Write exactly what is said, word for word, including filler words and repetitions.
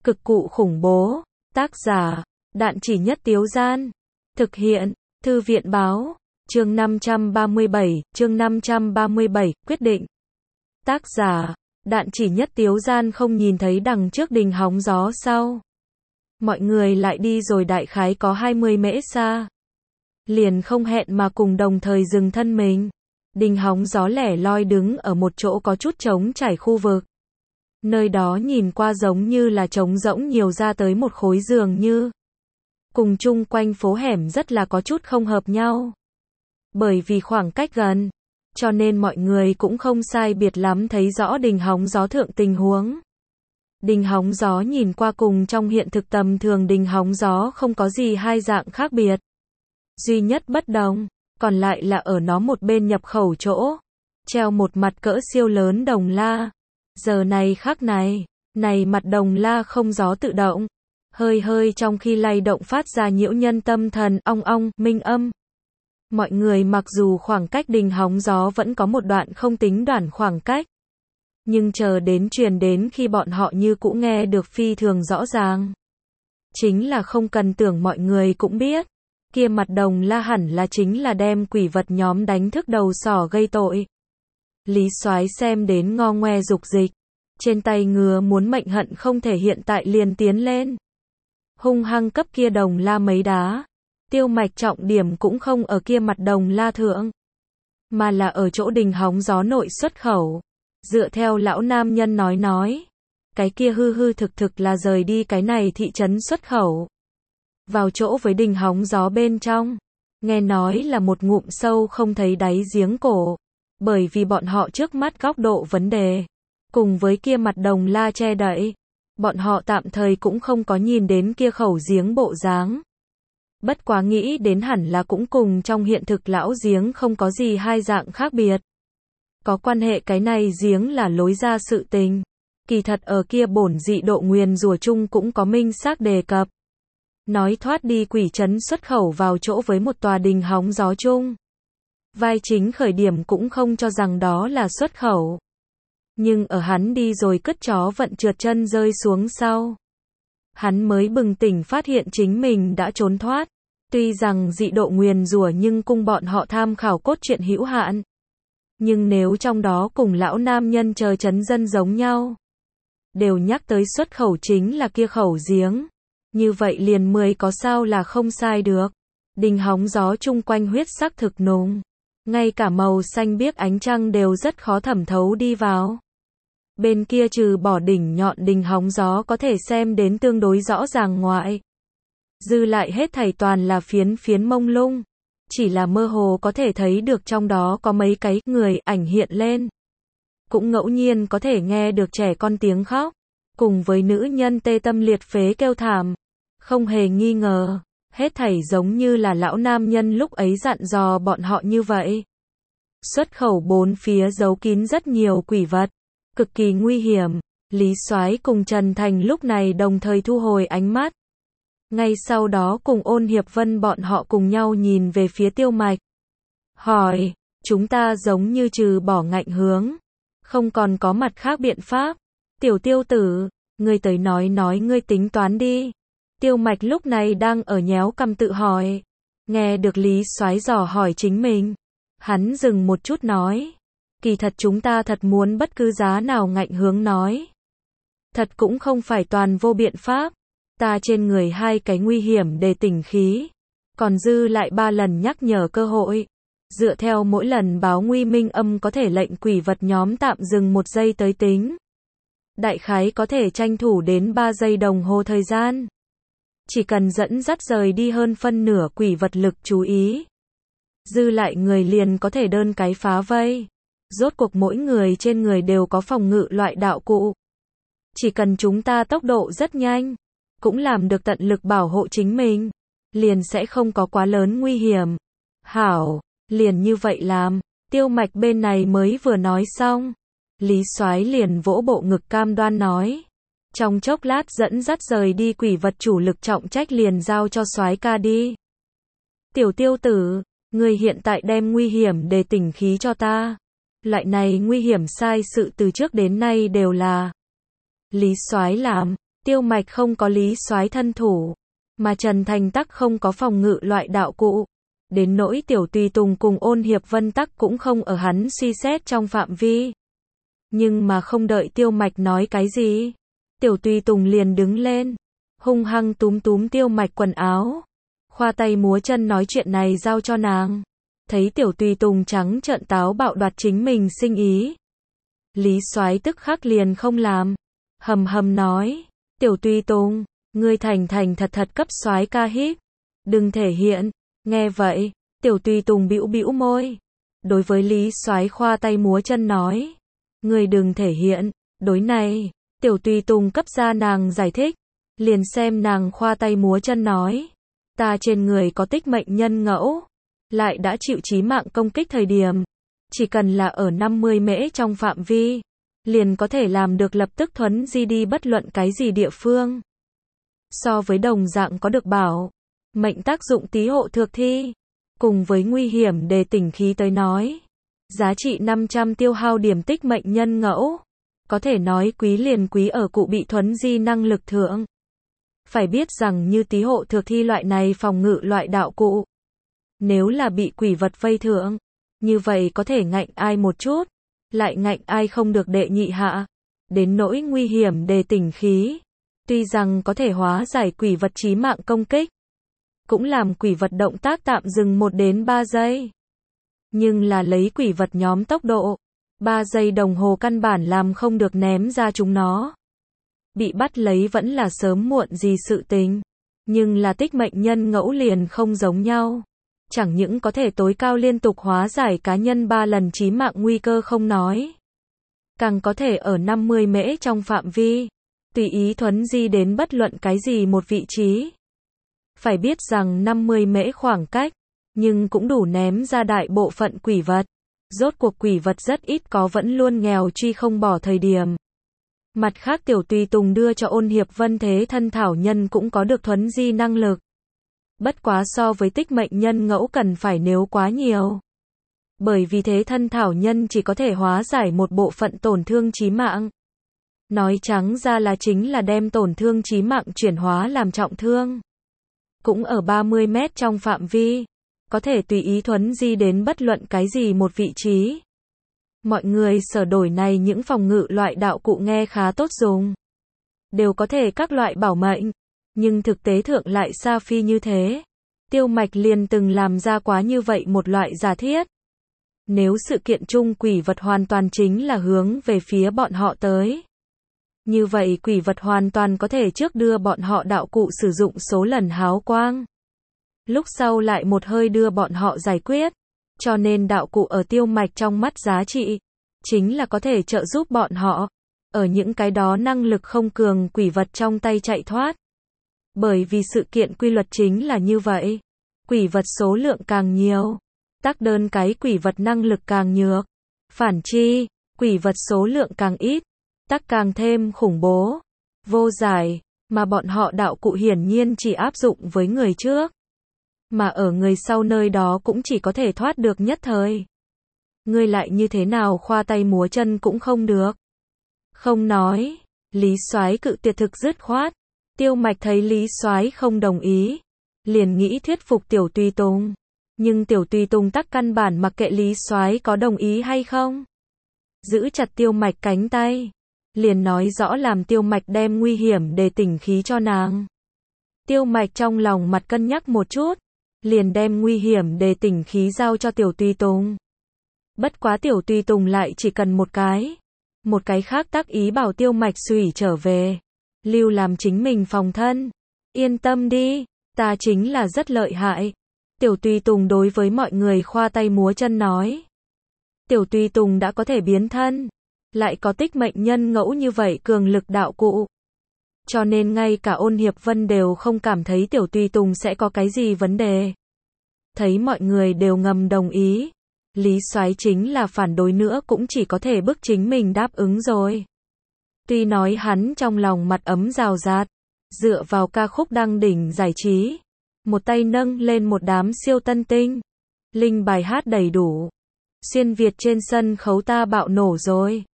Cực cụ khủng bố. Tác giả, Đạn Chỉ Nhất Tiếu Gian. Thực hiện, Thư viện Báo. Chương năm trăm ba mươi bảy, chương năm trăm ba mươi bảy, quyết định. Tác giả, Đạn Chỉ Nhất Tiếu Gian không nhìn thấy đằng trước đình hóng gió sao? Mọi người lại đi rồi đại khái có hai mươi mễ xa. Liền không hẹn mà cùng đồng thời dừng thân mình. Đình hóng gió lẻ loi đứng ở một chỗ có chút trống trải khu vực. Nơi đó nhìn qua giống như là trống rỗng nhiều ra tới một khối giường như. Cùng chung quanh phố hẻm rất là có chút không hợp nhau. Bởi vì khoảng cách gần, cho nên mọi người cũng không sai biệt lắm thấy rõ đình hóng gió thượng tình huống. Đình hóng gió nhìn qua cùng trong hiện thực tầm thường đình hóng gió không có gì hai dạng khác biệt. Duy nhất bất đồng, còn lại là ở nó một bên nhập khẩu chỗ, treo một mặt cỡ siêu lớn đồng la. Giờ này khắc này, này mặt đồng la không gió tự động, hơi hơi trong khi lay động phát ra nhiễu nhân tâm thần ong ong, minh âm. Mọi người mặc dù khoảng cách đình hóng gió vẫn có một đoạn không tính đoạn khoảng cách, nhưng chờ đến truyền đến khi bọn họ như cũ nghe được phi thường rõ ràng. Chính là không cần tưởng mọi người cũng biết, kia mặt đồng la hẳn là chính là đem quỷ vật nhóm đánh thức đầu sỏ gây tội. Lý Soái xem đến ngo ngoe dục dịch, trên tay ngứa muốn mệnh hận không thể hiện tại liền tiến lên. Hung hăng cấp kia đồng la mấy đá. Tiêu Mạch trọng điểm cũng không ở kia mặt đồng la thượng, mà là ở chỗ đình hóng gió nội xuất khẩu. Dựa theo lão nam nhân nói nói, cái kia hư hư thực thực là rời đi cái này thị trấn xuất khẩu. Vào chỗ với đình hóng gió bên trong, nghe nói là một ngụm sâu không thấy đáy giếng cổ, bởi vì bọn họ trước mắt góc độ vấn đề, cùng với kia mặt đồng la che đậy, bọn họ tạm thời cũng không có nhìn đến kia khẩu giếng bộ dáng. Bất quá nghĩ đến hẳn là cũng cùng trong hiện thực lão giếng không có gì hai dạng khác biệt. Có quan hệ cái này giếng là lối ra sự tình. Kỳ thật ở kia bổn dị độ nguyền rủa chung cũng có minh xác đề cập. Nói thoát đi quỷ trấn xuất khẩu vào chỗ với một tòa đình hóng gió chung. Vai chính khởi điểm cũng không cho rằng đó là xuất khẩu. Nhưng ở hắn đi rồi cất chó vận trượt chân rơi xuống sau. Hắn mới bừng tỉnh phát hiện chính mình đã trốn thoát. Tuy rằng dị độ nguyền rủa nhưng cùng bọn họ tham khảo cốt truyện hữu hạn. Nhưng nếu trong đó cùng lão nam nhân chờ chấn dân giống nhau, đều nhắc tới xuất khẩu chính là kia khẩu giếng, như vậy liền mười có sao là không sai được. Đình hóng gió chung quanh huyết sắc thực nùng, ngay cả màu xanh biếc ánh trăng đều rất khó thẩm thấu đi vào. Bên kia trừ bỏ đỉnh nhọn đình hóng gió có thể xem đến tương đối rõ ràng ngoại, dư lại hết thảy toàn là phiến phiến mông lung, chỉ là mơ hồ có thể thấy được trong đó có mấy cái người ảnh hiện lên. Cũng ngẫu nhiên có thể nghe được trẻ con tiếng khóc, cùng với nữ nhân tê tâm liệt phế kêu thảm. Không hề nghi ngờ, hết thảy giống như là lão nam nhân lúc ấy dặn dò bọn họ như vậy. Xuất khẩu bốn phía giấu kín rất nhiều quỷ vật, cực kỳ nguy hiểm. Lý Soái cùng Trần Thành lúc này đồng thời thu hồi ánh mắt. Ngay sau đó cùng Ôn Hiệp Vân bọn họ cùng nhau nhìn về phía Tiêu Mạch. Hỏi, chúng ta giống như trừ bỏ ngạnh hướng, không còn có mặt khác biện pháp. Tiểu Tiêu tử, ngươi tới nói nói ngươi tính toán đi. Tiêu Mạch lúc này đang ở nhéo cằm tự hỏi. Nghe được Lý Soái dò hỏi chính mình, hắn dừng một chút nói. Kỳ thật chúng ta thật muốn bất cứ giá nào ngạnh hướng nói. Thật cũng không phải toàn vô biện pháp. Ta trên người hai cái nguy hiểm để tỉnh khí, còn dư lại ba lần nhắc nhở cơ hội. Dựa theo mỗi lần báo nguy minh âm có thể lệnh quỷ vật nhóm tạm dừng một giây tới tính. Đại khái có thể tranh thủ đến ba giây đồng hồ thời gian. Chỉ cần dẫn dắt rời đi hơn phân nửa quỷ vật lực chú ý, dư lại người liền có thể đơn cái phá vây. Rốt cuộc mỗi người trên người đều có phòng ngự loại đạo cụ. Chỉ cần chúng ta tốc độ rất nhanh, cũng làm được tận lực bảo hộ chính mình, liền sẽ không có quá lớn nguy hiểm. Hảo, liền như vậy làm. Tiêu Mạch bên này mới vừa nói xong, Lý Soái liền vỗ bộ ngực cam đoan nói. Trong chốc lát dẫn dắt rời đi quỷ vật chủ lực trọng trách liền giao cho Soái ca đi. Tiểu Tiêu tử, ngươi hiện tại đem nguy hiểm để tỉnh khí cho ta. Loại này nguy hiểm sai sự từ trước đến nay đều là Lý Soái làm. Tiêu Mạch không có Lý Soái thân thủ, mà Trần Thành tắc không có phòng ngự loại đạo cụ. Đến nỗi Tiểu Tùy Tùng cùng Ôn Hiệp Vân tắc cũng không ở hắn suy xét trong phạm vi. Nhưng mà không đợi Tiêu Mạch nói cái gì, Tiểu Tùy Tùng liền đứng lên, hung hăng túm túm Tiêu Mạch quần áo, khoa tay múa chân nói chuyện này giao cho nàng. Thấy Tiểu Tùy Tùng trắng trợn táo bạo đoạt chính mình sinh ý, Lý Soái tức khắc liền không làm, hầm hầm nói, Tiểu Tùy Tùng, ngươi thành thành thật thật cấp soái ca hít, đừng thể hiện. Nghe vậy, Tiểu Tùy Tùng bĩu bĩu môi, đối với Lý Soái khoa tay múa chân nói, ngươi đừng thể hiện. Đối này, Tiểu Tùy Tùng cấp ra nàng giải thích, liền xem nàng khoa tay múa chân nói, ta trên người có tích mệnh nhân ngẫu, lại đã chịu chí mạng công kích thời điểm, chỉ cần là ở năm mươi mễ trong phạm vi, liền có thể làm được lập tức thuấn di đi bất luận cái gì địa phương. So với đồng dạng có được bảo mệnh tác dụng tí hộ thược thi, cùng với nguy hiểm đề tỉnh khí tới nói, giá trị năm trăm tiêu hao điểm tích mệnh nhân ngẫu, có thể nói quý liền quý ở cụ bị thuấn di năng lực thượng. Phải biết rằng như tí hộ thược thi loại này phòng ngự loại đạo cụ, nếu là bị quỷ vật vây thượng, như vậy có thể ngạnh ai một chút, lại ngạnh ai không được đệ nhị hạ. Đến nỗi nguy hiểm đề tỉnh khí, tuy rằng có thể hóa giải quỷ vật chí mạng công kích, cũng làm quỷ vật động tác tạm dừng một đến ba giây. Nhưng là lấy quỷ vật nhóm tốc độ, ba giây đồng hồ căn bản làm không được ném ra chúng nó. Bị bắt lấy vẫn là sớm muộn gì sự tình, nhưng là tích mệnh nhân ngẫu liền không giống nhau. Chẳng những có thể tối cao liên tục hóa giải cá nhân ba lần chí mạng nguy cơ không nói, càng có thể ở năm mươi mễ trong phạm vi, tùy ý thuấn di đến bất luận cái gì một vị trí. Phải biết rằng năm mươi mễ khoảng cách, nhưng cũng đủ ném ra đại bộ phận quỷ vật. Rốt cuộc quỷ vật rất ít có vẫn luôn nghèo truy không bỏ thời điểm. Mặt khác Tiểu Tùy Tùng đưa cho Ôn Hiệp Vân thế thân thảo nhân cũng có được thuấn di năng lực. Bất quá so với tích mệnh nhân ngẫu cần phải nếu quá nhiều. Bởi vì thế thân thảo nhân chỉ có thể hóa giải một bộ phận tổn thương chí mạng. Nói trắng ra là chính là đem tổn thương chí mạng chuyển hóa làm trọng thương. Cũng ở ba mươi mét trong phạm vi, có thể tùy ý thuấn di đến bất luận cái gì một vị trí. Mọi người sở đổi này những phòng ngự loại đạo cụ nghe khá tốt dùng, đều có thể các loại bảo mệnh, nhưng thực tế thượng lại xa phi như thế. Tiêu Mạch liền từng làm ra quá như vậy một loại giả thiết. Nếu sự kiện chung quỷ vật hoàn toàn chính là hướng về phía bọn họ tới, như vậy quỷ vật hoàn toàn có thể trước đưa bọn họ đạo cụ sử dụng số lần háo quang, lúc sau lại một hơi đưa bọn họ giải quyết. Cho nên đạo cụ ở Tiêu Mạch trong mắt giá trị, chính là có thể trợ giúp bọn họ, ở những cái đó năng lực không cường quỷ vật trong tay chạy thoát. Bởi vì sự kiện quy luật chính là như vậy. Quỷ vật số lượng càng nhiều, tác đơn cái quỷ vật năng lực càng nhược. Phản chi, quỷ vật số lượng càng ít, tác càng thêm khủng bố, vô giải, mà bọn họ đạo cụ hiển nhiên chỉ áp dụng với người trước. Mà ở người sau nơi đó cũng chỉ có thể thoát được nhất thời. Ngươi lại như thế nào khoa tay múa chân cũng không được. Không nói, Lý Soái cự tuyệt thực dứt khoát. Tiêu Mạch thấy Lý Soái không đồng ý, liền nghĩ thuyết phục Tiểu Tùy Tùng. Nhưng Tiểu Tùy Tùng tắc căn bản mặc kệ Lý Soái có đồng ý hay không. Giữ chặt Tiêu Mạch cánh tay, liền nói rõ làm Tiêu Mạch đem nguy hiểm để tỉnh khí cho nàng. Tiêu Mạch trong lòng mặt cân nhắc một chút, liền đem nguy hiểm để tỉnh khí giao cho Tiểu Tùy Tùng. Bất quá Tiểu Tùy Tùng lại chỉ cần một cái. Một cái khác tác ý bảo Tiêu Mạch xủy trở về, lưu làm chính mình phòng thân. Yên tâm đi, ta chính là rất lợi hại. Tiểu Tùy Tùng đối với mọi người khoa tay múa chân nói. Tiểu Tùy Tùng đã có thể biến thân, lại có tích mệnh nhân ngẫu như vậy cường lực đạo cụ. Cho nên ngay cả Ôn Hiệp Vân đều không cảm thấy Tiểu Tùy Tùng sẽ có cái gì vấn đề. Thấy mọi người đều ngầm đồng ý, Lý Soái chính là phản đối nữa cũng chỉ có thể bức chính mình đáp ứng rồi. Tuy nói hắn trong lòng mặt ấm rào rạt, dựa vào ca khúc đăng đỉnh giải trí, một tay nâng lên một đám siêu tân tinh, linh bài hát đầy đủ. Xuyên Việt trên sân khấu ta bạo nổ rồi.